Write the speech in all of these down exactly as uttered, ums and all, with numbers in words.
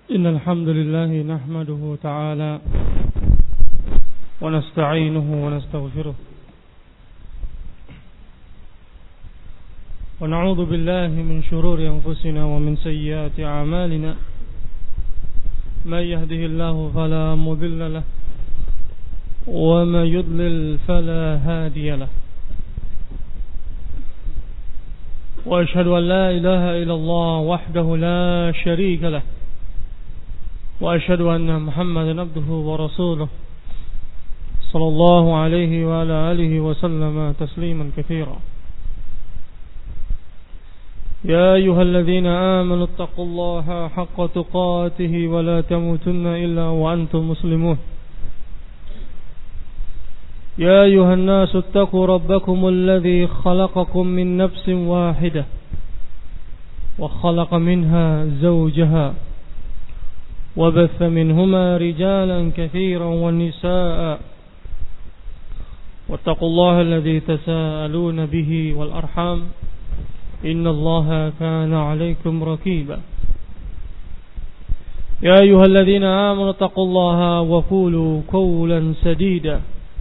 إن الحمد لله نحمده تعالى ونستعينه ونستغفره ونعوذ بالله من شرور أنفسنا ومن سيئات أعمالنا من يهده الله فلا مضل له ومن يضلل فلا هادي له وأشهد أن لا إله إلا الله وحده لا شريك له وأشهد أن محمدا عبده ورسوله صلى الله عليه وعلى آله وسلم تسليما كثيرا يا أيها الذين آمنوا اتقوا الله حق تقاته ولا تموتن إلا وأنتم مسلمون يا أيها الناس اتقوا ربكم الذي خلقكم من نفس واحدة وخلق منها زوجها وبث منهما رجالا كثيرا والنساء واتقوا الله الذي تساءلون به والأرحام إن الله كان عليكم رقيبا يا أيها الذين آمنوا اتقوا الله وقولوا قولا سديدا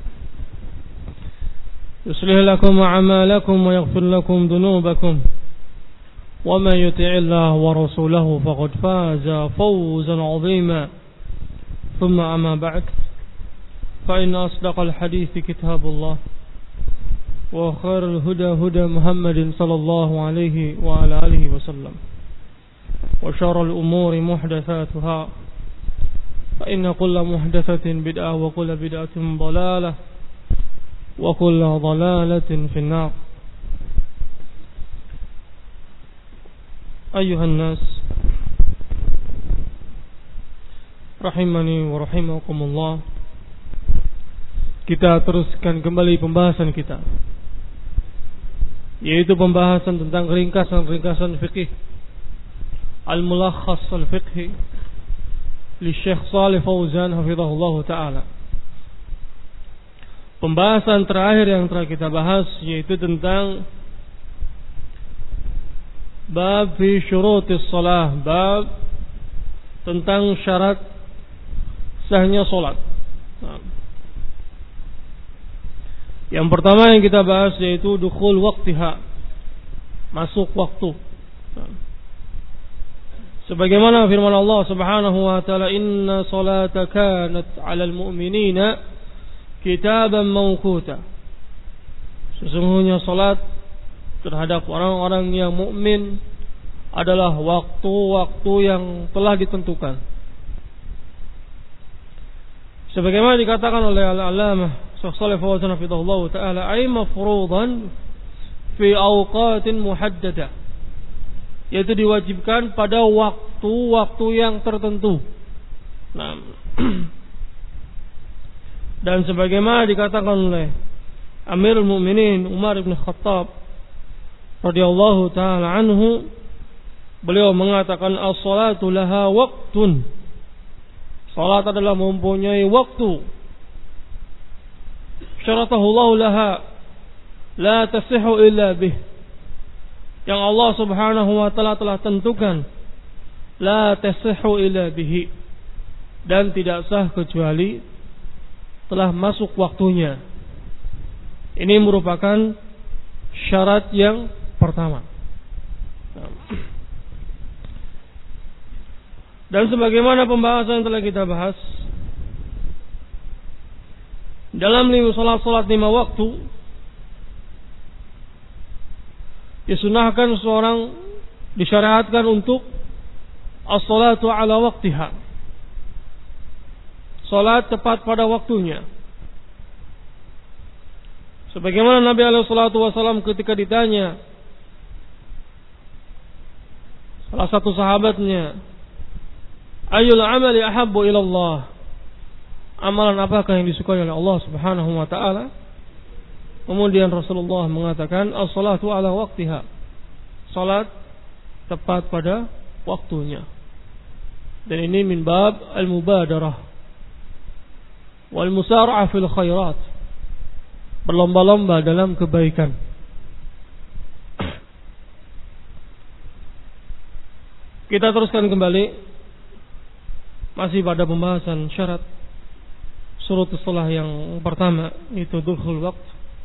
يصلح لكم أعمالكم ويغفر لكم ذنوبكم ومن يطع الله ورسوله فقد فاز فوزا عظيما ثم أما بعد فإن أصدق الحديث كتاب الله وخير الهدى هدى محمد صلى الله عليه وعلى آله وسلم وشر الأمور محدثاتها فإن كل محدثة بدعة وكل بدعة ضلالة وكل ضلالة في النار أيها الناس rahimani wa rahimakumullah. Kita teruskan kembali pembahasan kita, yaitu pembahasan tentang ringkasan-ringkasan fikih Al-Mulakhas Al-Fiqhi li Syekh Shalih Fauzan hafizahullah ta'ala. Pembahasan terakhir yang telah kita bahas yaitu tentang bab fi syurutis shalah, bab tentang syarat sahnya salat. Nah, yang pertama yang kita bahas yaitu dukhul waqtiha, masuk waktu. Nah, sebagaimana firman Allah Subhanahu wa taala, inna salata kanat 'alal mu'minina kitaban mawquta. Sesungguhnya salat terhadap orang-orang yang mukmin adalah waktu-waktu yang telah ditentukan. Sebagaimana dikatakan oleh Al-Allamah Syekh Shalih Fauzan hafizahullah taala, ay mafruḍan fi awqatin muhaddadah, yaitu diwajibkan pada waktu-waktu yang tertentu. Nah, dan sebagaimana dikatakan oleh Amirul Mukminin Umar bin Khattab radhiyallahu taala anhu, beliau mengatakan as-salatu laha waqtun. Salat adalah mempunyai waktu. Syaratahu Allah laha la tasihhu illa bih. Yang Allah Subhanahu wa taala telah tentukan la tasihhu illa bihi, dan tidak sah kecuali telah masuk waktunya. Ini merupakan syarat yang pertama. Dan sebagaimana pembahasan yang telah kita bahas, dalam lima salat-salat lima waktu disunahkan seorang disyariatkan untuk as-salatu ala waqtiha, salat tepat pada waktunya. Sebagaimana Nabi alaihi salatu wasallam ketika ditanya salah satu sahabatnya, ayyul amali ahabbu ila Allah, amalan apakah yang disukai oleh Allah Subhanahu wa taala? Kemudian Rasulullah mengatakan as-salatu ala waqtiha, salat tepat pada waktunya. Dan ini min bab al-mubadarah wal musara'ah fil khairat, berlomba-lomba dalam kebaikan. Kita teruskan kembali masih pada pembahasan syarat surut salah yang pertama, itu dukhul waqt.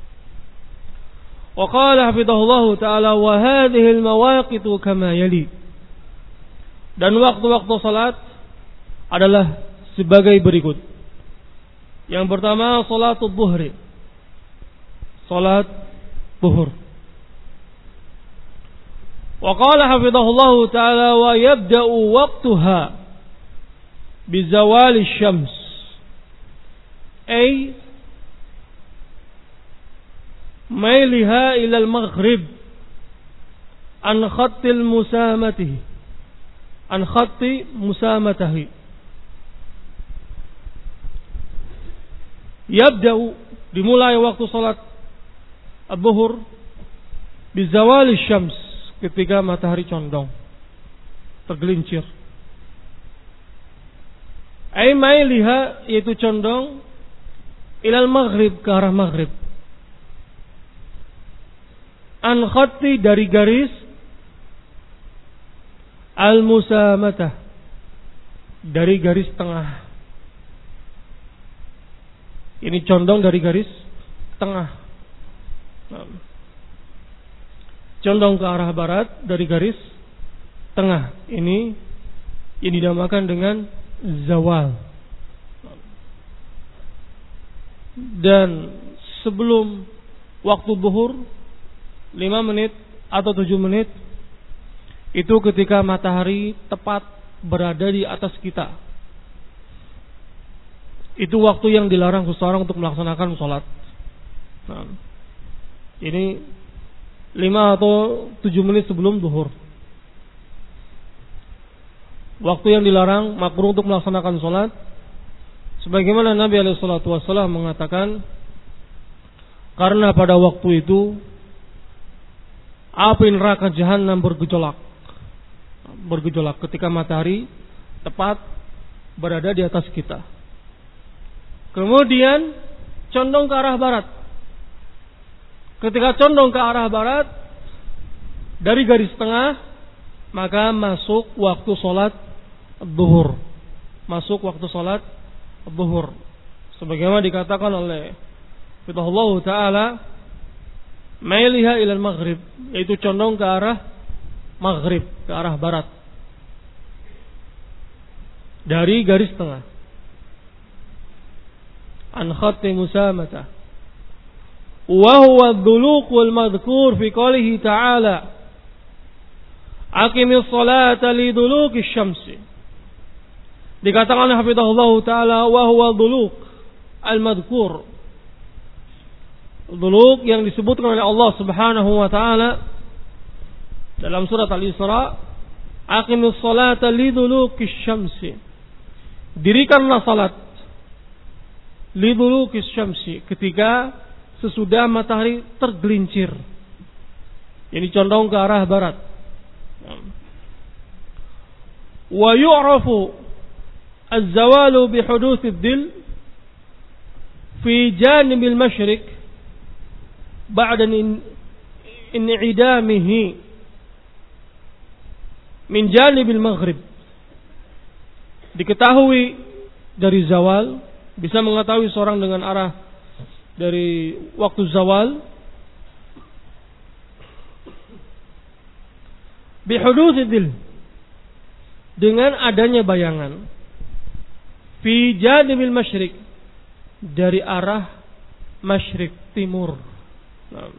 Wa qala hafidhahullahu ta'ala wa hadhihi al-mawaqitu kama yali. Dan waktu-waktu salat adalah sebagai berikut. Yang pertama salatul zuhri, salat zuhur. Wa qala hafidhahullahu ta'ala wa yabda'u waqtuha bizawali syams, ay mailiha ila al-maghrib an khattil musamatihi an khatti musamatihi. Yabda'u, dimulai waktu salat az-zuhur bizawali syams, ketika matahari condong, tergelincir. Ay mailiha, yaitu condong, ilal maghrib, ke arah maghrib. An khatti, dari garis, al musamatah, dari garis tengah. Ini condong dari garis tengah. Condong ke arah barat dari garis tengah. Ini yang dinamakan dengan zawal. Dan sebelum waktu zuhur lima menit atau tujuh menit, itu ketika matahari tepat berada di atas kita. Itu waktu yang dilarang seseorang untuk melaksanakan sholat. Nah, ini lima atau tujuh menit sebelum zuhur. Waktu yang dilarang, makruh untuk melaksanakan sholat, sebagaimana Nabi alaihi salatu wasallam mengatakan, karena pada waktu itu api neraka jahanam bergejolak, bergejolak ketika matahari tepat berada di atas kita. Kemudian condong ke arah barat. Ketika condong ke arah barat dari garis tengah, maka masuk waktu sholat zuhur. Masuk waktu sholat zuhur. Sebagaimana dikatakan oleh Allah Ta'ala, mailiha ilal maghrib, yaitu condong ke arah maghrib, ke arah barat, dari garis tengah. An khatti musamata. Wa huwa ad-duluq wal madhkur fi qoulihi ta'ala aqimis salata li duluki syamsi. Dikatakan oleh hafizahullah ta'ala wa huwa ad-duluq al madhkur. Duluq yang disebutkan oleh Allah Subhanahu wa taala dalam surat Al-Isra, aqimis salata li duluki syamsi. Dirikanlah salat liduluki syamsi, ketika sesudah matahari tergelincir, ini condong ke arah barat. Wa yu'rafu az-zawalu bi huduthid dil fi janibil masyriq ba'da in'idamihi min janibil maghrib. Diketahui dari zawal, bisa mengetahui seorang dengan arah dari waktu zawal bihudutsidil, dengan adanya bayangan fi janibil masyriq, dari arah masyriq, timur. Nah.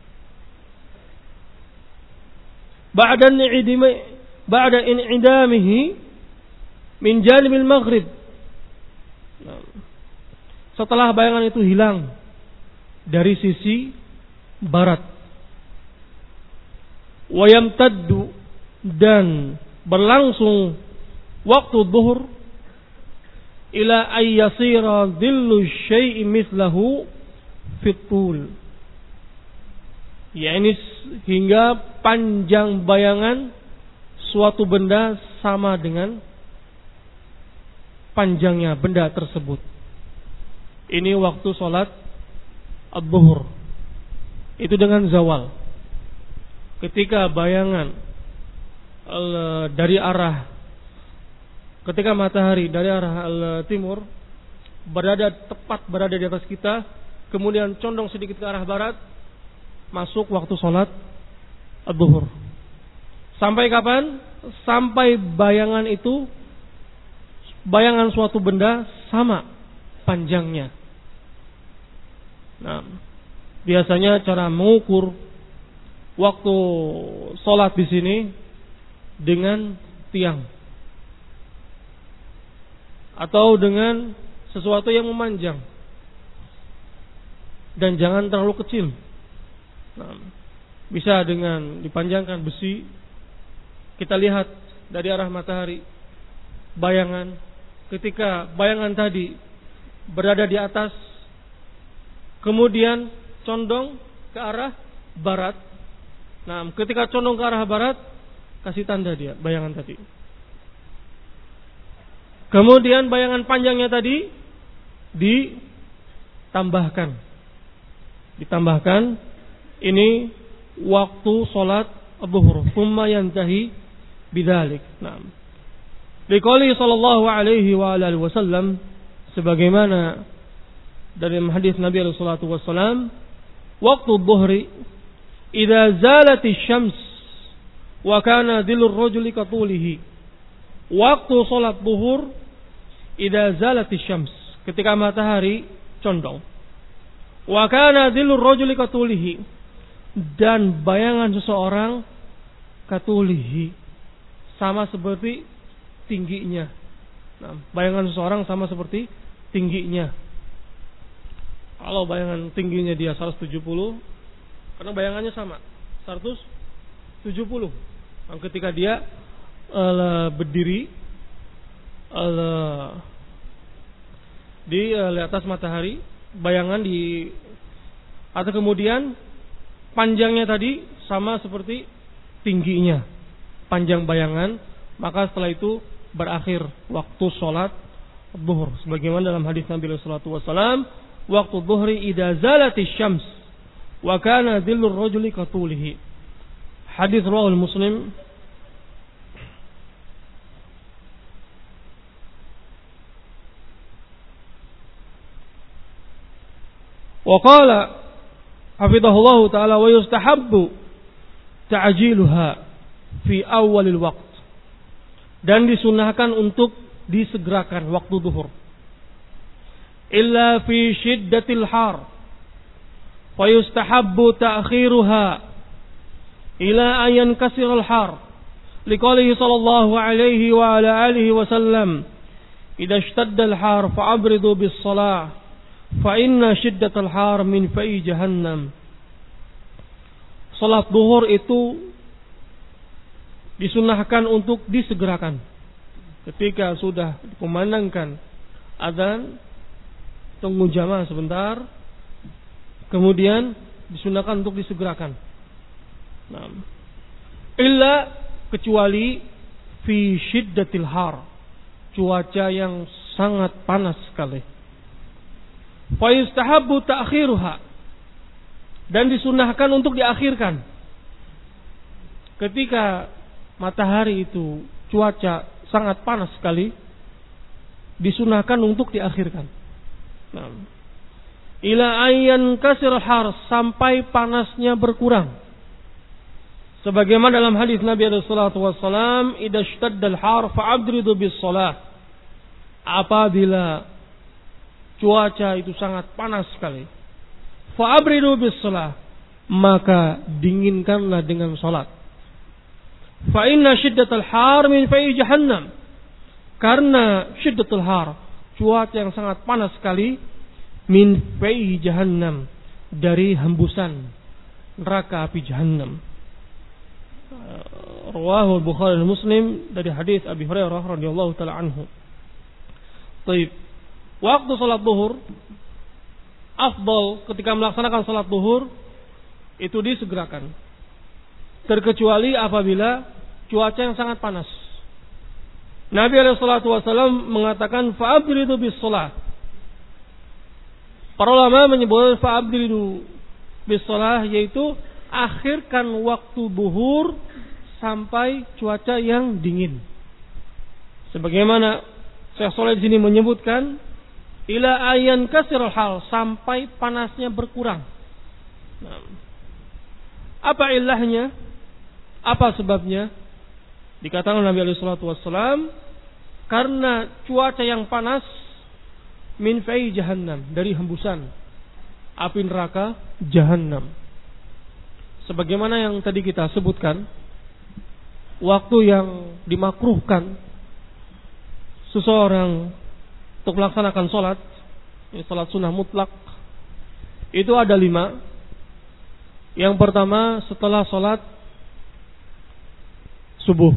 Ba'da in'idami ba'da in'idamihi min janibil maghrib. Nah. Setelah bayangan itu hilang dari sisi barat. Wa yamtaddu, dan berlangsung waktu zuhur ila ayyasira dhillu syai'i mithlahu fitul, yakni hingga panjang bayangan suatu benda sama dengan panjangnya benda tersebut. Ini waktu sholat az-zuhur. Itu dengan zawal. Ketika bayangan dari arah ketika matahari dari arah timur berada tepat berada di atas kita, kemudian condong sedikit ke arah barat, masuk waktu sholat zuhur. Sampai kapan? Sampai bayangan itu, bayangan suatu benda sama panjangnya. Nah, biasanya cara mengukur waktu sholat di sini dengan tiang atau dengan sesuatu yang memanjang dan jangan terlalu kecil. Nah, bisa dengan dipanjangkan besi. Kita lihat dari arah matahari bayangan, ketika bayangan tadi berada di atas, kemudian condong ke arah barat. Nah, ketika condong ke arah barat, kasih tanda dia bayangan tadi. Kemudian bayangan panjangnya tadi ditambahkan. Ditambahkan ini waktu salat zuhur, thumma yantahi bidzalik. Nah, liqouli sallallahu alaihi wa alihi wasallam, sebagaimana dari hadis Nabi alaihi salatu wasallam, waktu dhuhri idza zalati syams wa kana dhillur rajuli katulihi. Waktu salat zuhur idza zalati syams, ketika matahari condong. Wa kana dhillur rajuli katulihi, dan bayangan seseorang katulihi, sama seperti tingginya. Nah, bayangan seseorang sama seperti tingginya. Kalau bayangan tingginya dia seratus tujuh puluh, karena bayangannya sama seratus tujuh puluh. Nah, ketika dia uh, berdiri uh, di uh, atas matahari, bayangan di atau kemudian panjangnya tadi sama seperti tingginya, panjang bayangan, maka setelah itu berakhir waktu sholat zuhur. Sebagaimana dalam hadis Nabi sallallahu alaihi wasallam, waktu zuhri idza zalati syams wa kana dhillur rajuli katulihi. Hadis riwayat Muslim. Wa qala hafidhahullah ta'ala wa yustahabbu ta'jiluha fi awalil waqt, dan disunahkan untuk disegerakan waktu zuhur. Illa fi shiddatil har fa yustahabbu ta'khiruha ila an yankasira al har, liqaulihi sallallahu alaihi wa ala alihi wa sallam, idza ishtadda al har fa'abridu bis shalah fa inna shiddatal har min fa'i jahannam. Salat zuhur itu disunahkan untuk disegerakan. Ketika sudah dikumandangkan adzan, tunggu jamaah sebentar, kemudian disunahkan untuk disegerakan. Nah, illa kecuali fi shiddatil har, cuaca yang sangat panas sekali. Fa yustahabbu ta'khiruha, dan disunahkan untuk diakhirkan. Ketika matahari itu cuaca sangat panas sekali, disunahkan untuk diakhirkan. Nah, ila ayyan kasir har, sampai panasnya berkurang. Sebagaimana dalam hadis Nabi sallallahu alaihi wasallam, idza ishtaddal har fa'abridu bis shalah. Apabila cuaca itu sangat panas sekali, fa'abridu bis shalah, maka dinginkanlah dengan salat. Fa inna shiddatal har min fa'i jahannam, karena shiddatul har, cuaca yang sangat panas sekali, min fa'i jahannam, dari hembusan neraka api jahannam. Rawahu Bukhari dan Muslim dari hadis Abi Hurairah radhiyallahu taala anhu. Baik. Waktu salat zuhur afdal, ketika melaksanakan salat zuhur itu disegerakan, terkecuali apabila cuaca yang sangat panas. Nabi alaihi salatu wasallam mengatakan fa'abridu bis shalah. Para ulama menyebut fa'abridu bis shalah, yaitu akhirkan waktu zuhur sampai cuaca yang dingin. Sebagaimana Syekh Shalih di sini menyebutkan ila ayan kasirul hal, sampai panasnya berkurang. Nah, apa ilahnya? Apa sebabnya? Dikatakan Nabi alaihi salatu wassalam, karena cuaca yang panas min fai jahannam, dari hembusan api neraka jahannam. Sebagaimana yang tadi kita sebutkan, waktu yang dimakruhkan seseorang untuk melaksanakan sholat, sholat sunnah mutlak, itu ada lima. Yang pertama setelah sholat subuh.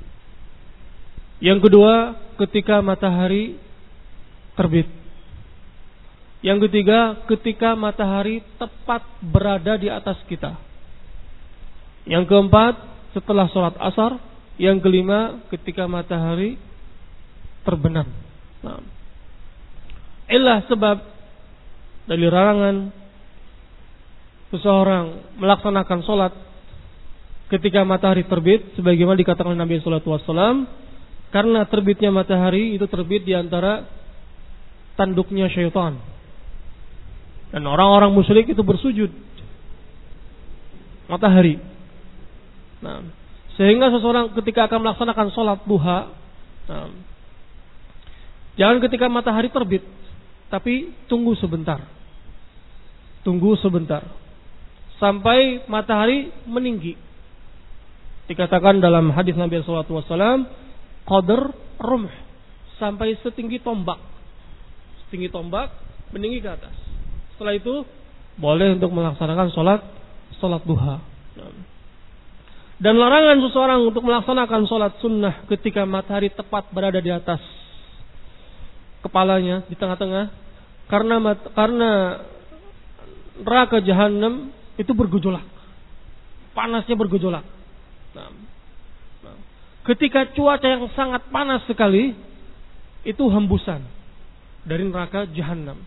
Yang kedua ketika matahari terbit. Yang ketiga ketika matahari tepat berada di atas kita. Yang keempat setelah sholat asar. Yang kelima ketika matahari terbenam. Nah, ilah sebab dari larangan seseorang melaksanakan sholat ketika matahari terbit, sebagaimana dikatakan Nabi Sallallahu Alaihi Wasallam, karena terbitnya matahari itu terbit di antara tanduknya syaitan, dan orang-orang musyrik itu bersujud matahari. Nah, sehingga seseorang ketika akan melaksanakan sholat duha, nah, jangan ketika matahari terbit, tapi tunggu sebentar. Tunggu sebentar sampai matahari meninggi. Dikatakan dalam hadis Nabi sallallahu alaihi wasallam, qadar rumh, sampai setinggi tombak. Setinggi tombak meninggi ke atas. Setelah itu boleh untuk melaksanakan sholat sholat duha. Dan larangan seseorang untuk melaksanakan sholat sunnah ketika matahari tepat berada di atas kepalanya, di tengah-tengah, karena karena neraka jahanam itu bergejolak, panasnya bergejolak. Nah, nah, ketika cuaca yang sangat panas sekali, itu hembusan dari neraka jahanam.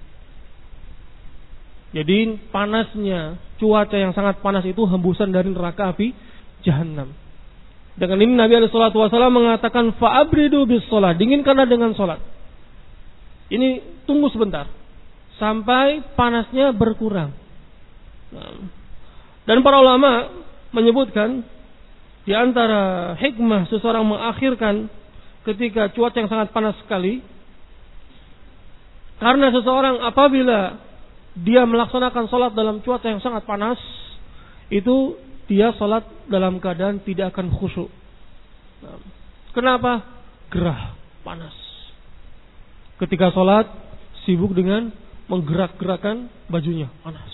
Jadi panasnya cuaca yang sangat panas itu hembusan dari neraka api jahanam. Dengan ini Nabi alaihi salatu wasallam mengatakan fa'abridu bis shalah, dinginkanlah dengan salat. Ini tunggu sebentar sampai panasnya berkurang. Nah, dan para ulama menyebutkan di antara hikmah seseorang mengakhirkan ketika cuaca yang sangat panas sekali, karena seseorang apabila dia melaksanakan salat dalam cuaca yang sangat panas, itu dia salat dalam keadaan tidak akan khusyuk. Nah, kenapa? Gerah, panas. Ketika salat sibuk dengan menggerak-gerakkan bajunya, panas.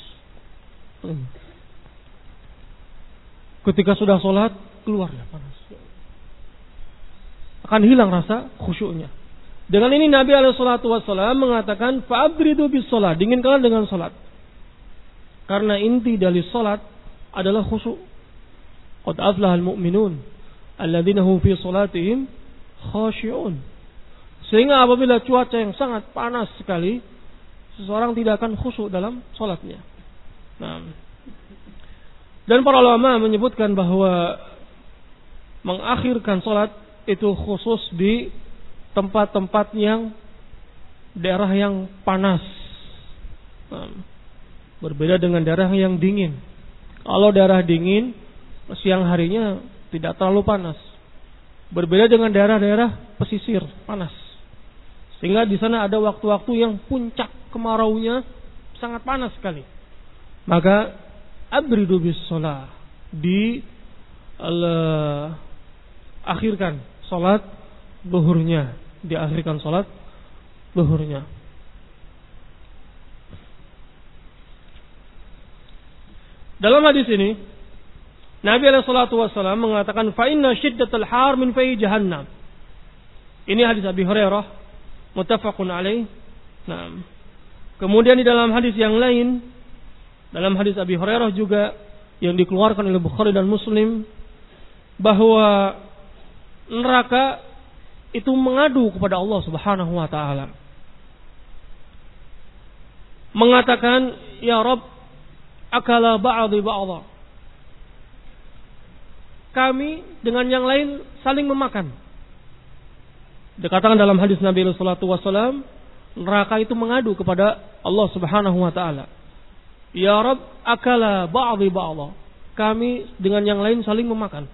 Ketika sudah salat keluar ya panas. Akan hilang rasa khusyuknya. Dengan ini Nabi alaihi salatu wasallam mengatakan fa'abridu bis shalah, dinginkanlah dengan salat. Karena inti dari salat adalah khusyuk. Qad aflahal mu'minun alladzina hum fi salatihim khashi'un. Sehingga apabila cuaca yang sangat panas sekali, seseorang tidak akan khusyuk dalam salatnya. Nah, dan para ulama menyebutkan bahwa mengakhirkan salat itu khusus di tempat-tempat yang daerah yang panas. Nah, berbeda dengan daerah yang dingin. Kalau daerah dingin, siang harinya tidak terlalu panas. Berbeda dengan daerah-daerah pesisir, panas. Sehingga di sana ada waktu-waktu yang puncak kemaraunya sangat panas sekali. Maka abridu bis shalah, di uh, akhirkan salat zuhurnya, diakhirkan salat zuhurnya. Dalam hadis ini Nabi alaihi salatu wasallam mengatakan fa inna syiddatal har min fai jahannam. Ini hadis Abi Hurairah muttafaqun alaih. Nah, kemudian di dalam hadis yang lain, dalam hadis Abi Hurairah juga yang dikeluarkan oleh Bukhari dan Muslim, bahwa neraka itu mengadu kepada Allah Subhanahu wa taala. Mengatakan, "Ya Rabb, akala ba'dhi ba'dha." Kami dengan yang lain saling memakan. Dikatakan dalam hadis Nabi sallallahu alaihi wasallam, neraka itu mengadu kepada Allah Subhanahu wa taala. Ya Rabb, akala ba'dhi ba'dha. Kami dengan yang lain saling memakan.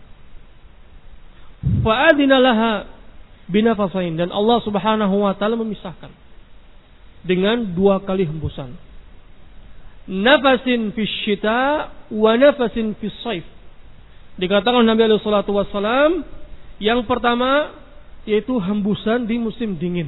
Fa'adina laha binafasain, dan Allah Subhanahu wa taala memisahkan dengan dua kali hembusan. Nafasin fis syita wa nafasin fis shaif. Dikatakan Nabi alaihi salatu wasallam, yang pertama yaitu hembusan di musim dingin.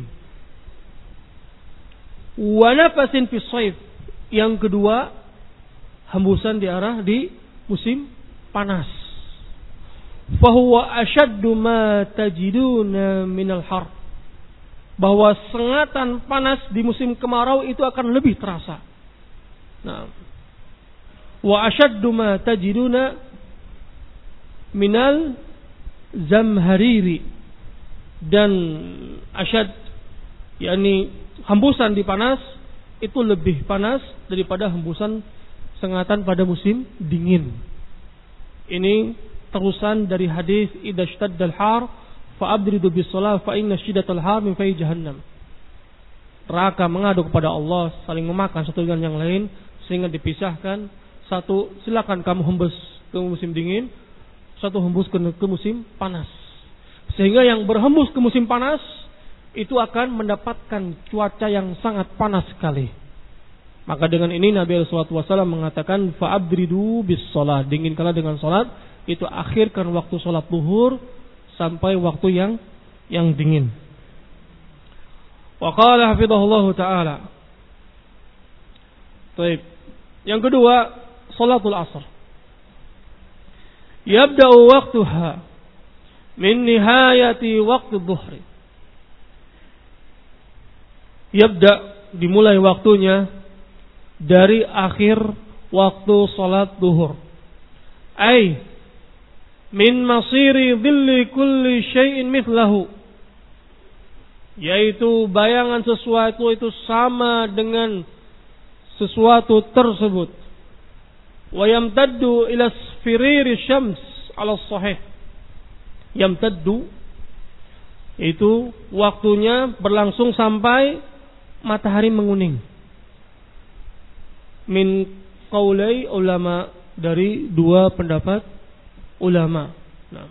Wa nafasin fis shaif. Yang kedua hembusan di arah di musim panas. Fahuwa ashaddu ma tajiduna minal har. Bahwa sengatan panas di musim kemarau itu akan lebih terasa. Nah, wa ashaddu ma tajiduna minal zamhariri, dan asyad yakni hembusan di panas itu lebih panas daripada hembusan sengatan pada musim dingin. Ini terusan dari hadis idza shtaddal har fa'abridu bis shalah fa inna shiddatal har min fayhi jahannam. Neraka mengadu kepada Allah, saling memakan satu dengan yang lain sehingga dipisahkan. Satu, silakan kamu hembus ke musim dingin, satu hembus ke, ke musim panas. Sehingga yang berhembus ke musim panas itu akan mendapatkan cuaca yang sangat panas sekali. Maka dengan ini Nabi sallallahu alaihi wasallam mengatakan fa'abridu bis shalah, dinginkanlah dengan salat, itu akhirkan waktu salat zuhur sampai waktu yang yang dingin. Wa qala hafizahullahu taala. Baik. Yang kedua, salatul asr. Yabda'u waqtuha min nihayati waqti dhuhri. Yabda, dimulai waktunya dari akhir waktu salat zuhur. Ai min masiri dhilli kulli syai'in mithlahu. Yaitu bayangan sesuatu itu sama dengan sesuatu tersebut. Wa yamtaddu ila sfiriri syams ala sahih. Yamtaddu itu waktunya berlangsung sampai matahari menguning. Min qaulai ulama, dari dua pendapat ulama. Nah.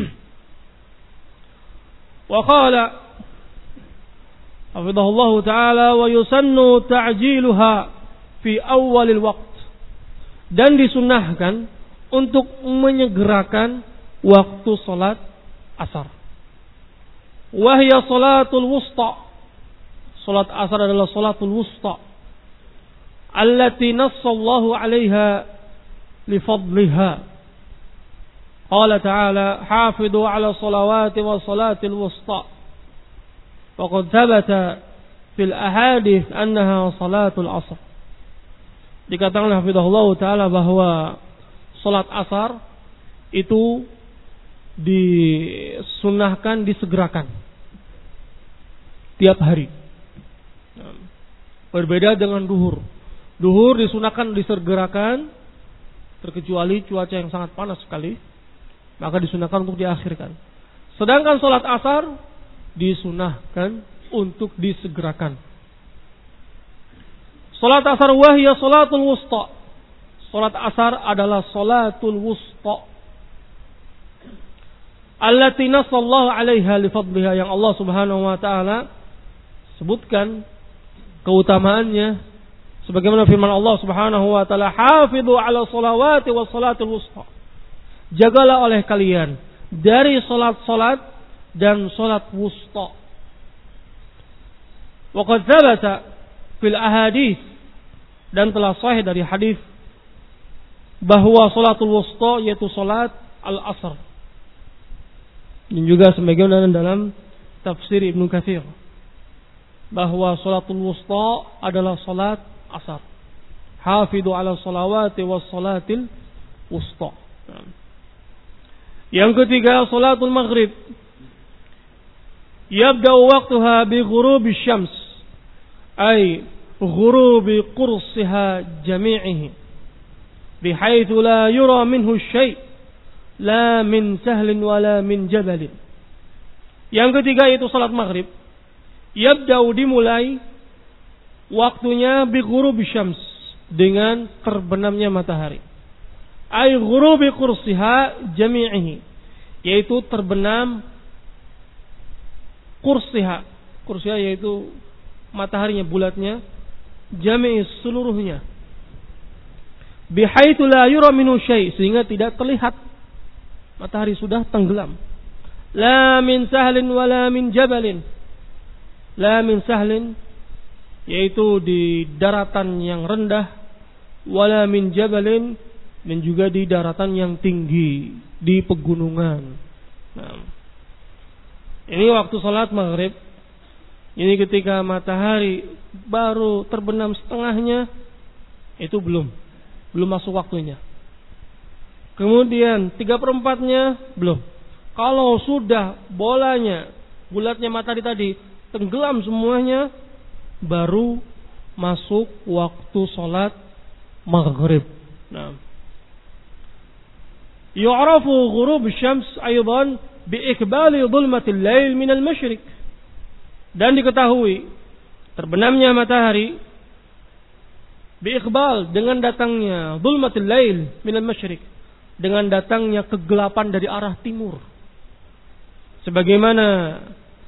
Wa qala hafizahullahu ta'ala wa yusannu ta'jiluha fi awalil waqt, dan disunnahkan untuk menyegerakan waktu salat asar. Wa hiya salatul wusta. Salat asar adalah salatul wusta allati nassallahu 'alaiha li fadliha. Qala ta'ala hafidu 'ala salawati wa salatil wusta. Faqad thabata fil ahadits annaha salatul asr. Dikatakan hafizahullah ta'ala bahwa salat asar itu disunnahkan, disegerakan tiap hari. Berbeda dengan duhur. Duhur disunahkan disegerakan, terkecuali cuaca yang sangat panas sekali, maka disunahkan untuk diakhirkan. Sedangkan salat asar disunahkan untuk disegerakan. Salat asar wahya salatul wusta. Salat asar adalah salatul wusta allati nasallahu 'alaiha li fadliha, yang Allah Subhanahu wa taala sebutkan keutamaannya sebagaimana firman Allah Subhanahu wa taala, hafizu 'ala salawati was salatul wusta. Jagalah oleh kalian dari salat-salat dan salat wusta. Wa qad thabata fil ahadits, dan telah sahih dari hadis bahwa salatul wusta yaitu salat al-asr. Dan juga sebagaimana dalam tafsir Ibnu Katsir bahwa salatul wusta adalah salat asar. Hafidu 'ala salawati was salatil wusta. Yang ketiga, salatul maghrib. Yabda'u waqtuha bi ghurubi syams, ay ghurubi qursiha jami'ihi, bihaitsu la yura minhu syai', la min sahlin wala min jabalin. Yang ketiga itu salat maghrib. Yabda'u dimulai waktunya bi ghurubi syams, dengan terbenamnya matahari. Ay ghurubi qursiha jami'ihi, yaitu terbenam qursiha. Qursiha yaitu mataharinya, bulatnya, jami'i seluruhnya. Bihaitsu la yura minhu syai', sehingga tidak terlihat matahari sudah tenggelam. La min sahlin wala min jabalin. La min sahlin, yaitu di daratan yang rendah, wala min jabalin, dan juga di daratan yang tinggi, di pegunungan. Nah, ini waktu salat maghrib. Ini ketika matahari baru terbenam setengahnya, itu belum belum masuk waktunya. Kemudian tiga perempatnya belum. Kalau sudah bolanya, bulatnya matahari tadi tenggelam semuanya, baru masuk waktu salat maghrib. Nah, yu'rafu ghurub syams aidan bi ikbali dhulmatil lail min al-masyriq. Dan diketahui terbenamnya matahari bi iqbal, dengan datangnya dhulmatil lail min al-masyriq, dengan datangnya kegelapan dari arah timur. Sebagaimana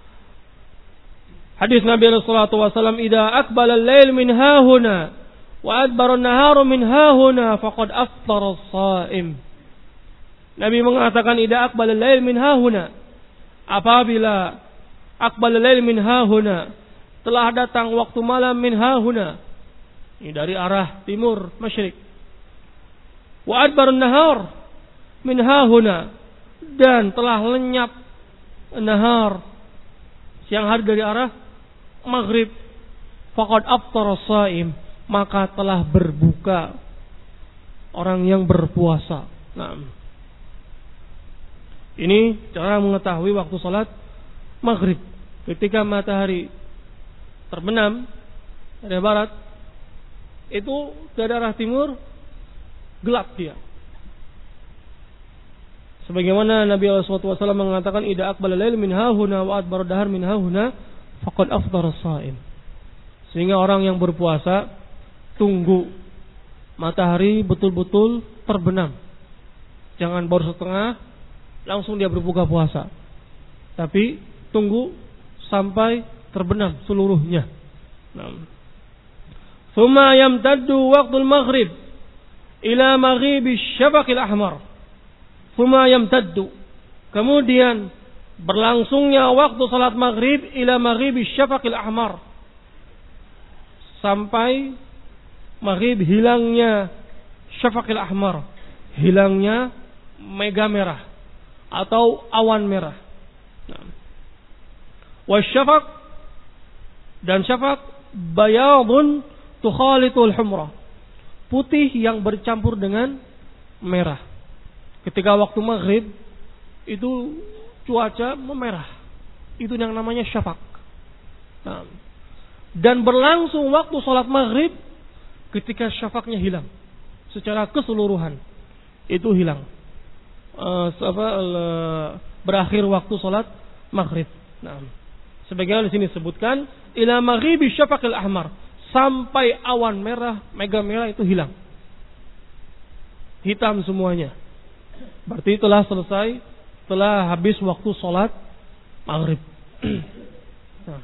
hadis Nabi sallallahu alaihi wasallam, "Idza aqbala al-lail min hahuna wa adbara an-naharu min hahuna faqad aftara as-sha'im." Nabi mengatakan, "Idza aqbala al-lail min hahuna." Apabila aqbala al-lail min hahuna, telah datang waktu malam min hahuna, ini dari arah timur masyrik. Wa adbara an-nahar min hahuna, dan telah lenyap nahar, siang hari, dari arah maghrib. Faqad aftara as-sha'im, maka telah berbuka orang yang berpuasa. Nah, ini cara mengetahui waktu salat maghrib. Ketika matahari terbenam dari barat, itu dari arah timur gelap dia. Sebagaimana Nabi sallallahu alaihi wasallam mengatakan, "Idza aqbala al-lail min hahuna wa adbara ad-dahar min hahuna faqad aftara as-sha'im." Sehingga orang yang berpuasa tunggu matahari betul-betul terbenam. Jangan baru setengah langsung dia berbuka puasa. Tapi tunggu sampai terbenam seluruhnya. Nah. Tsumma yamtaddu waqtul maghrib ila maghibi syafaqil ahmar. Tsumma yamtaddu, kemudian berlangsungnya waktu salat maghrib ila maghibi syafaqil ahmar, sampai maghrib hilangnya syafaqil ahmar, hilangnya mega merah atau awan merah. Nah. Wasyafaq, dan syafaq bayadun tukhalitul humrah, putih yang bercampur dengan merah. Ketika waktu maghrib itu cuaca memerah, itu yang namanya syafaq. Nah, dan berlangsung waktu salat maghrib ketika syafaqnya hilang secara keseluruhan, itu hilang. Uh, apa, uh, berakhir waktu salat maghrib. Nah, sebagaimana di sini disebutkan, ila maghibi syafaqil ahmar, sampai awan merah, mega merah itu hilang, hitam semuanya. Berarti telah selesai, telah habis waktu salat maghrib. Nah.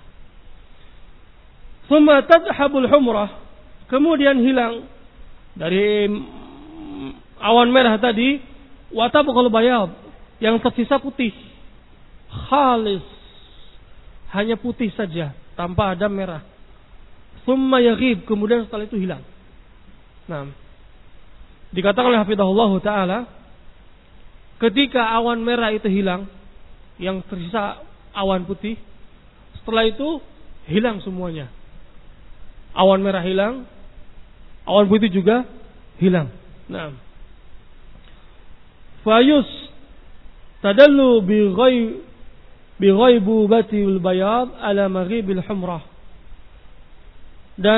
Tsumma tadhhabul humrah, kemudian hilang dari awan merah tadi, wa tabqal bayad, yang tersisa putih, khalis, hanya putih saja tanpa ada merah. Tsumma yaghib, kemudian setelah itu hilang. Nah, dikatakan oleh hafizahullah taala, ketika awan merah itu hilang, yang tersisa awan putih, setelah itu hilang semuanya. Awan merah hilang, awan putih juga hilang. Nah, fayus tadallu bi ghaib bi ghaibubatil bayad ala maghibil humrah, dan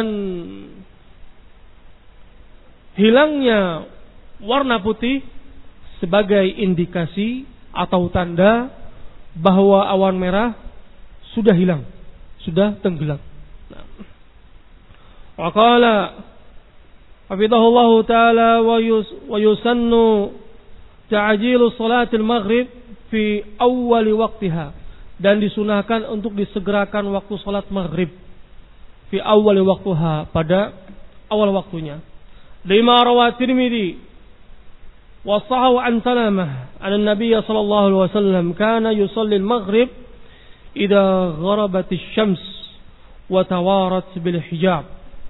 hilangnya warna putih sebagai indikasi atau tanda bahwa awan merah sudah hilang, sudah tenggelam. Nah. Wa qala hafidhahullahu taala wa yusannu ta'jilu salatil maghrib fi awwali waqtiha, dan disunahkan untuk disegerakan waktu salat maghrib fi awwali waqtiha, pada awal waktunya. Lima rawat Tirmidzi wa sahahu an Salamah an Nabi sallallahu alaihi wasallam kana yusalli al-maghrib idza gharabat asy-syams wa tawarat bil hijab.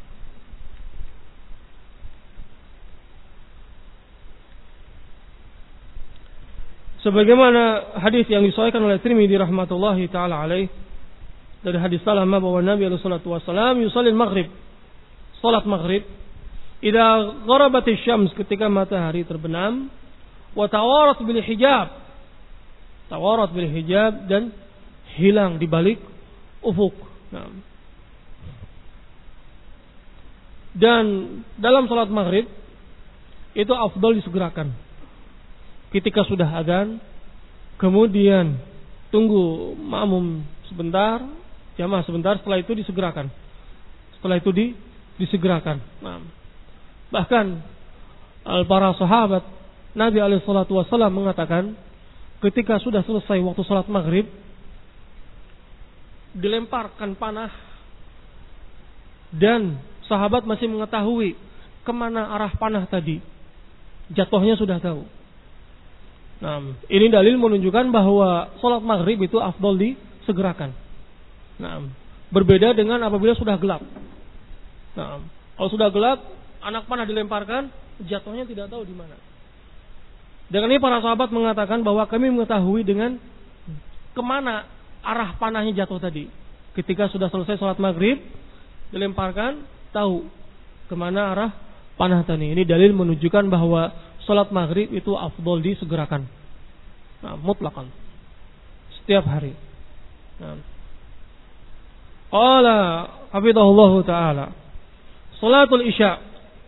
Sebagaimana hadis yang disahihkan oleh Tirmidzi rahmatullahi taala alaih, dari hadis Salamah bahwa Nabi alaihi salatu wasallam yusalli al-maghrib, salat maghrib, idza gharabat asy-syams, ketika matahari terbenam, wa tawarat bil hijab, tawarat bil hijab, dan hilang di balik ufuk. Nah. Dan dalam salat maghrib itu afdal disegerakan. Ketika sudah adzan, kemudian tunggu makmum sebentar, jamaah sebentar, setelah itu disegerakan. Setelah itu di, disegerakan. Nah. Bahkan para sahabat Nabi alaihi salatu wasallam mengatakan, ketika sudah selesai waktu salat maghrib, dilemparkan panah, dan sahabat masih mengetahui kemana arah panah tadi. Jatuhnya sudah tahu. Nah, ini dalil menunjukkan bahwa salat maghrib itu afdal disegerakan. Nah, berbeda dengan apabila sudah gelap. Nah, kalau sudah gelap, anak panah dilemparkan, jatuhnya tidak tahu di mana. Dengan ini para sahabat mengatakan bahwa kami mengetahui dengan kemana arah panahnya jatuh tadi. Ketika sudah selesai salat maghrib, dilemparkan, tahu kemana arah panah tadi. Ini dalil menunjukkan bahwa salat maghrib itu afdol disegerakan. Nah, mutlakan. Setiap hari. Nah. Qala hafidhahullahu ta'ala, salatul isya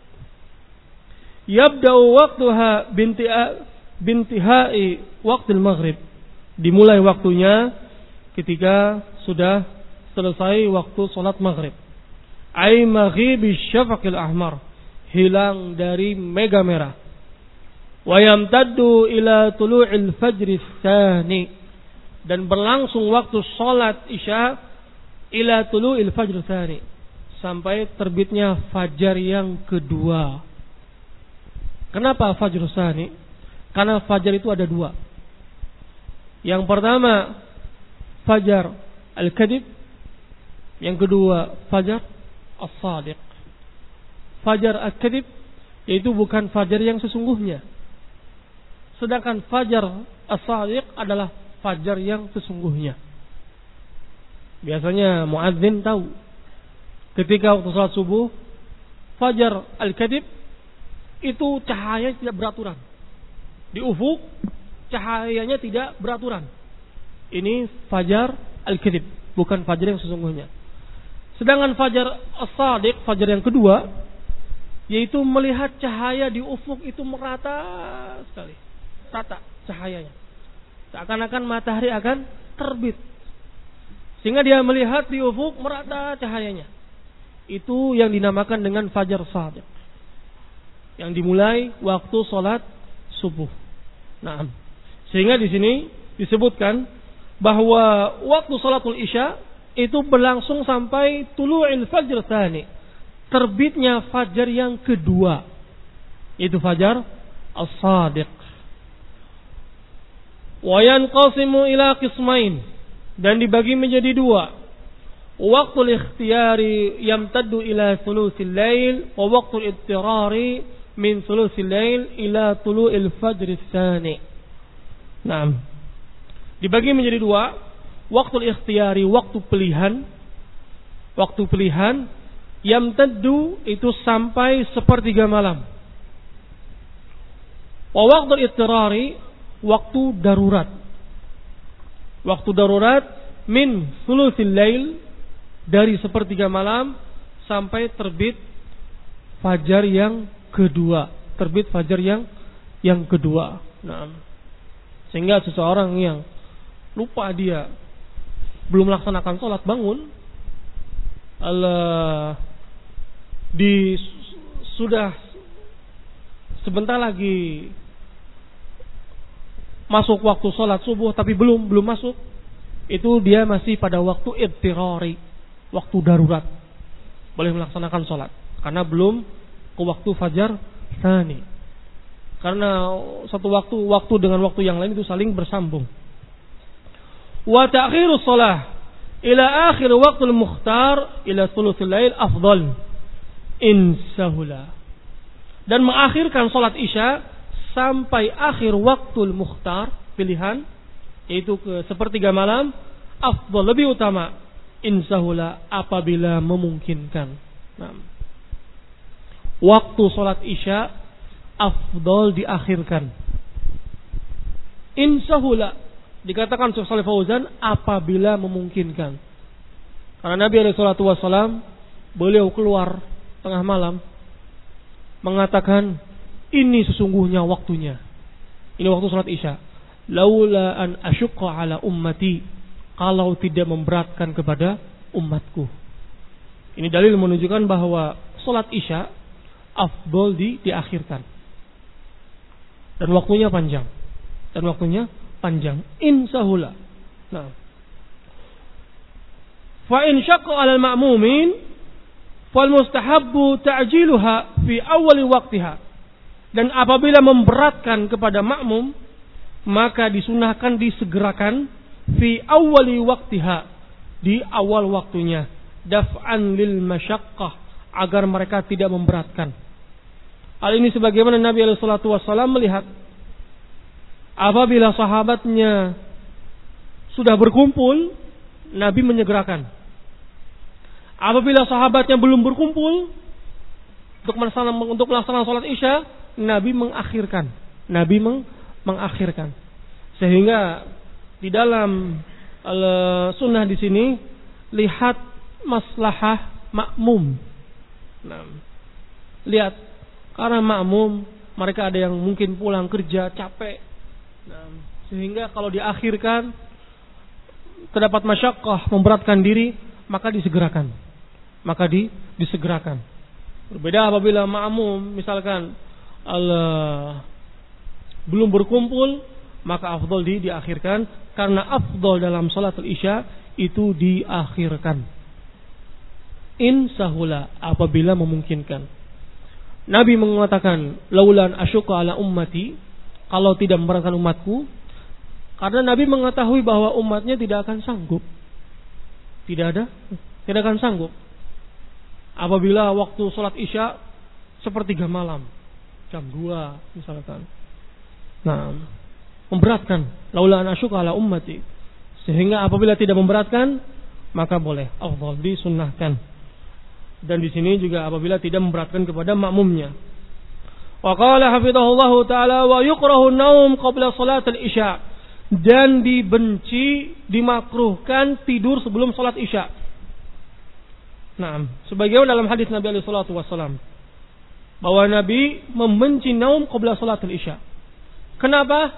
yabda'u waqtuha bintihai waqtil maghrib. Dimulai waktunya ketika sudah selesai waktu salat maghrib. Ai maghibi syafaqil ahmar, hilang dari mega merah. Wa yamtaddu ila tulu'il fajr tsani, dan berlangsung waktu salat isya ila tulu'il fajr tsani, sampai terbitnya fajar yang kedua. Kenapa fajr tsani? Karena fajar itu ada dua. Yang pertama fajar al-kadhib, yang kedua fajar as-sadiq. Fajar al-kadhib yaitu bukan fajar yang sesungguhnya. Sedangkan fajar as-sadiq adalah fajar yang sesungguhnya. Biasanya muadzin tahu ketika waktu salat subuh, fajar al-kadhib itu cahaya tidak beraturan. Di ufuk cahayanya tidak beraturan. Ini fajar al-kadhib, bukan fajar yang sesungguhnya. Sedangkan fajar as-sadiq, fajar yang kedua, yaitu melihat cahaya di ufuk itu merata sekali. Rata cahayanya. Seakan-akan matahari akan terbit. Sehingga dia melihat di ufuk merata cahayanya. Itu yang dinamakan dengan fajar sadiq, yang dimulai waktu salat subuh. Nah, sehingga di sini disebutkan bahwa waktu salatul isya itu berlangsung sampai tulu'il fajr tsani, terbitnya fajar yang kedua, itu fajar as-sadiq. Wa yanqasimu ila qismain, dan dibagi menjadi dua. Waqtul ikhtiyari yamtaddu ila thuluthil lail, wa waqtul ittirari min thuluthil lail ila tulu'il fajr tsani. Naam. Dibagi menjadi dua. Waqtul ikhtiyari, waktu pilihan. Waktu pilihan yamtaddu itu sampai sepertiga malam. Wa waqtul ittirari, waktu darurat. Waktu darurat min thuluthil lail, dari sepertiga malam sampai terbit fajar yang kedua, terbit fajar yang yang kedua. Nah, sehingga seseorang yang lupa dia, belum melaksanakan sholat, bangun, Allah, di sudah sebentar lagi masuk waktu sholat subuh tapi belum belum masuk, itu dia masih pada waktu idtirari, waktu darurat, boleh melaksanakan sholat karena belum ke waktu fajar tsani. Karena satu waktu waktu dengan waktu yang lain itu saling bersambung. Wa ta'khirus shalah ila akhir waqtul mukhtar ila thuluthil lail afdal in sahula. Dan mengakhirkan salat Isya sampai akhir waktul mukhtar, pilihan, yaitu ke sepertiga malam, afdal, lebih utama, in sahula, apabila memungkinkan. Nah, waktu salat Isya afdal diakhirkan. In sahula, dikatakan Syekh Shalih Fauzan, apabila memungkinkan. Karena Nabi alaihi salatu wasallam, beliau keluar tengah malam mengatakan, ini sesungguhnya waktunya. Ini waktu salat Isya. Laula an asyqa ala ummati, kalau tidak memberatkan kepada umatku. Ini dalil menunjukkan bahwa salat Isya afdal di diakhirkan. Dan waktunya panjang. Dan waktunya panjang. Insahula. Nah. Fa in syaqqa 'alal ma'mumin fal mustahabbu ta'jiluha fi awwal waqtiha. Dan apabila memberatkan kepada makmum, maka disunahkan disegerakan fi awwal waqtiha, di awal waktunya, daf'an lil masyaqqah, agar mereka tidak memberatkan. Hal ini sebagaimana Nabi alaihi salatu wasallam melihat apabila sahabatnya sudah berkumpul, Nabi menyegerakan. Apabila sahabatnya belum berkumpul untuk melaksanakan untuk melaksanakan salat Isya, Nabi mengakhirkan. Nabi meng, mengakhirkan. Sehingga di dalam uh, sunnah di sini lihat maslahah makmum. Nah, lihat, karena makmum mereka ada yang mungkin pulang kerja capek. Nah, sehingga kalau diakhirkan terdapat masyaqqah, memberatkan diri, maka disegerakan. Maka di, disegerakan. Berbeda apabila makmum misalkan Allah belum berkumpul, maka afdal di diakhirkan, karena afdal dalam salatul Isya itu diakhirkan. In sahula, apabila memungkinkan. Nabi mengatakan, laulan asyqa ala ummati, kalau tidak memberatkan umatku, karena Nabi mengetahui bahwa umatnya tidak akan sanggup. Tidak ada, tidak akan sanggup. Apabila waktu salat Isya sepertiga malam, jam dua misalkan. Nah, memberatkan, laula an asyqa ala ummati. Sehingga apabila tidak memberatkan, maka boleh, afdal, disunnahkan. Dan di sini juga apabila tidak memberatkan kepada makmumnya. Wa qala hafizahullahu taala wa yukrahu an-naum qabla salatil Isya. Dan dibenci, dimakruhkan tidur sebelum salat Isya. Nah, sebagaimana dalam hadis Nabi alaihi salatu wasallam, bahwa Nabi membenci naum qabla salatul Isya. Kenapa?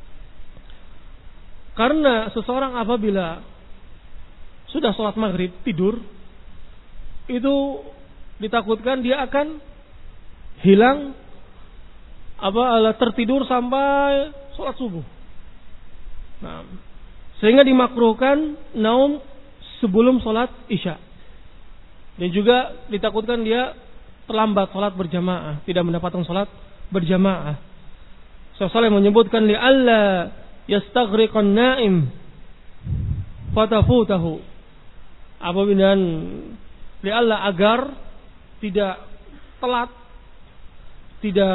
Karena seseorang apabila sudah salat maghrib tidur, itu ditakutkan dia akan hilang apa tertidur sampai salat subuh. Nah, sehingga dimakruhkan naum sebelum salat Isya. Dan juga ditakutkan dia terlambat salat berjamaah, tidak mendapatkan salat berjamaah. Rasulullah menyebutkan li alla yastaghriqan naim fatafutahu. Apabila li alla agar tidak telat, tidak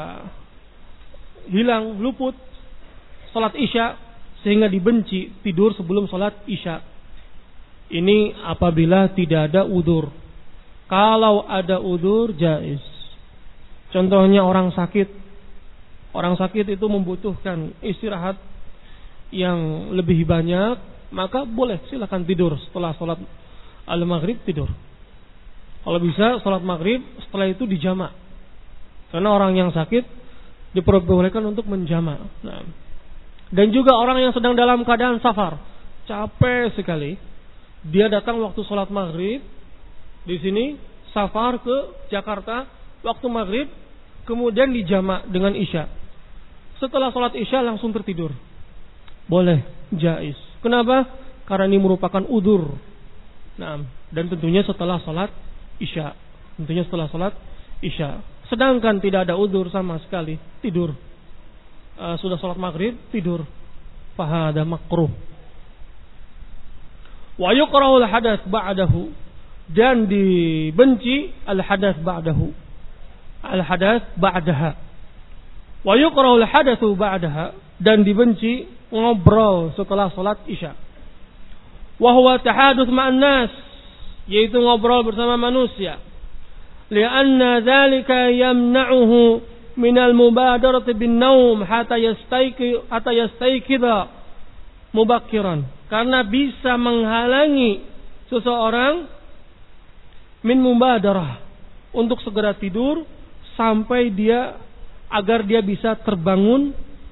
hilang luput salat Isya, sehingga dibenci tidur sebelum salat Isya. Ini apabila tidak ada udzur. Kalau ada udzur jaiz. Contohnya orang sakit. Orang sakit itu membutuhkan istirahat yang lebih banyak, maka boleh silakan tidur setelah salat al-maghrib, tidur. Kalau bisa salat maghrib setelah itu dijamak. Karena orang yang sakit diperbolehkan untuk menjamak. Nah, Dan juga orang yang sedang dalam keadaan safar, capek sekali. Dia datang waktu sholat maghrib di sini, safar ke Jakarta waktu maghrib, kemudian dijamak dengan isya. Setelah sholat isya langsung tertidur. Boleh, jaiz. Kenapa? Karena ini merupakan udzur. Nah, dan tentunya setelah sholat isya. Tentunya setelah sholat isya. Sedangkan tidak ada udzur sama sekali, tidur. Uh, sudah sholat maghrib, tidur. Fahada makruh. Wa yukrahul hadath ba'dahu. Dan dibenci al-hadath ba'dahu. Al-hadath ba'daha. Wa yukrahul hadathu ba'daha. Dan dibenci ngobrol setelah sholat isya. Wa huwa tahaduth ma'an nas. Yaitu ngobrol bersama manusia. Lianna dhalika yamna'uhu minal mubadarati bin naum hatta yastayqi hatta yastayqidha mubakkiran. Karena bisa menghalangi seseorang min mubadarah untuk segera tidur sampai dia agar dia bisa terbangun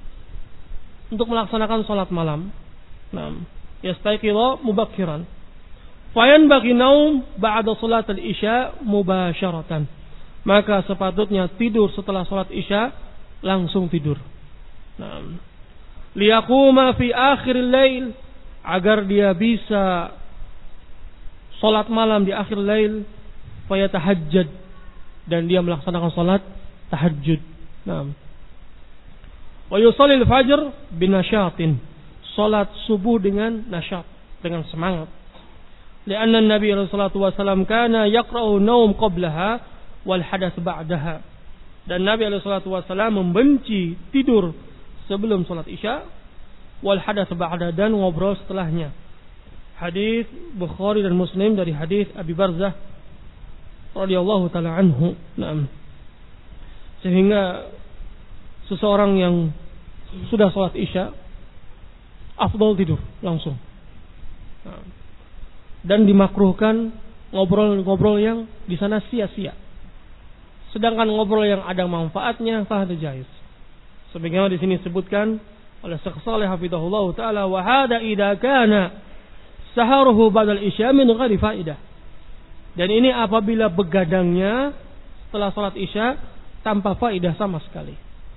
untuk melaksanakan salat malam. Naam, yastayqidha mubakkiran. Fayanbaghi naum ba'da salat al-isya mubasyaratan. Maka sepatutnya tidur setelah salat isya langsung tidur. Naam. Liyaquma fi akhiril lail, agar dia bisa salat malam di akhir lail, fayatahajjad, dan dia melaksanakan salat tahajud. Naam. Wa yusalli al-fajr binasyatin. Salat subuh dengan nasyat, dengan semangat. Lianna Nabi sallallahu alaihi wasallam kana yaqra'u naum qablaha wal hadath ba'daha. Dan Nabi sallallahu alaihi wasallam membenci tidur sebelum salat isya, wal hadath ba'da, dan ngobrol setelahnya. Hadis Bukhari dan Muslim dari hadis Abi Barzah radhiyallahu taala anhu. Naam. Sehingga seseorang yang sudah salat isya afdal tidur langsung. Naam. Dan dimakruhkan ngobrol-ngobrol yang di sana sia-sia. Sedangkan ngobrol yang ada manfaatnya fahada jaiz. Sebagaimana di sini disebutkan oleh Syekh Shalih hafizahullah taala, wa hada idza kana saharuhu ba'dal isya min ghairi faidah. Dan ini apabila begadangnya setelah salat isya tanpa faidah sama sekali.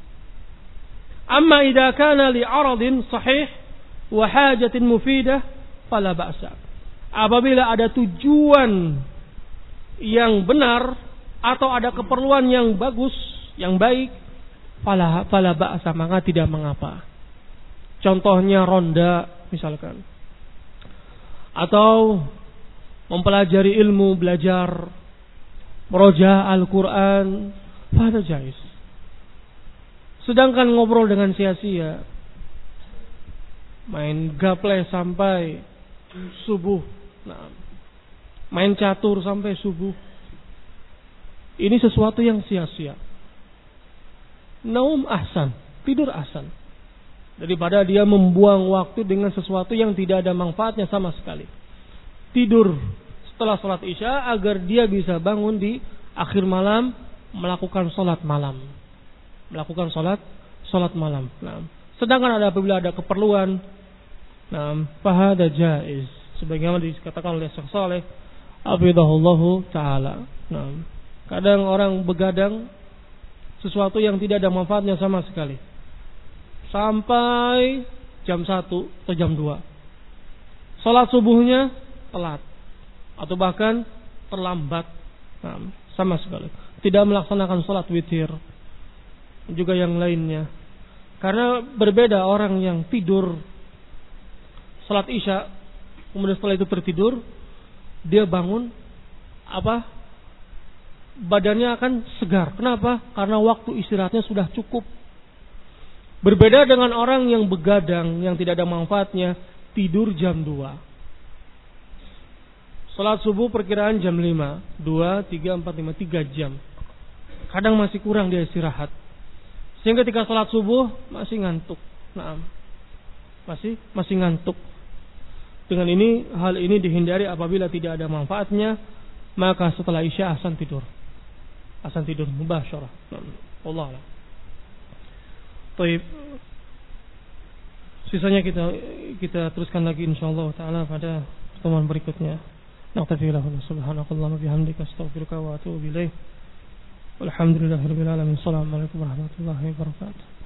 Amma idza kana li 'aradin sahih wa hajatin mufidah fala ba'sa. Apabila ada tujuan yang benar atau ada keperluan yang bagus, yang baik, fala fala ba'sa, maka tidak mengapa. Contohnya ronda misalkan, atau mempelajari ilmu, belajar meroja Al-Quran, fala jaiz. Sedangkan ngobrol dengan sia-sia, main gaple sampai subuh, nah, main catur sampai subuh, ini sesuatu yang sia-sia. Naum ahsan, tidur ahsan, daripada dia membuang waktu dengan sesuatu yang tidak ada manfaatnya sama sekali. Tidur setelah salat isya agar dia bisa bangun di akhir malam melakukan salat malam, melakukan salat salat malam. Nah, sedangkan ada apabila ada keperluan, nah, fahada jaiz, sebagaimana dikatakan oleh Syekh Shalih hafizahullahu taala. Nah, kadang orang begadang sesuatu yang tidak ada manfaatnya sama sekali sampai jam satu atau jam dua. Salat subuhnya telat atau bahkan terlambat. Nah, sama sekali tidak melaksanakan salat witir, juga yang lainnya. Karena berbeda orang yang tidur salat isya, kemudian setelah itu tertidur, dia bangun, apa, badannya akan segar. Kenapa? Karena waktu istirahatnya sudah cukup. Berbeda dengan orang yang begadang, yang tidak ada manfaatnya, tidur jam dua. Salat subuh perkiraan jam lima, dua, tiga, empat, lima, tiga jam. Kadang masih kurang dia istirahat. Sehingga ketika salat subuh masih ngantuk. Nah, masih masih ngantuk. Dengan ini, hal ini dihindari apabila tidak ada manfaatnya, maka setelah isya ahsan tidur. Ahsan tidur mubasyarah. Allah Allah. Baik. Sisanya kita kita teruskan lagi insyaallah taala pada pertemuan berikutnya. Naqtafi lahu subhanakallahumma bihamdika astaghfiruka wa atubu ilaik. Walhamdulillahirabbil alamin. Assalamualaikum warahmatullahi wabarakatuh.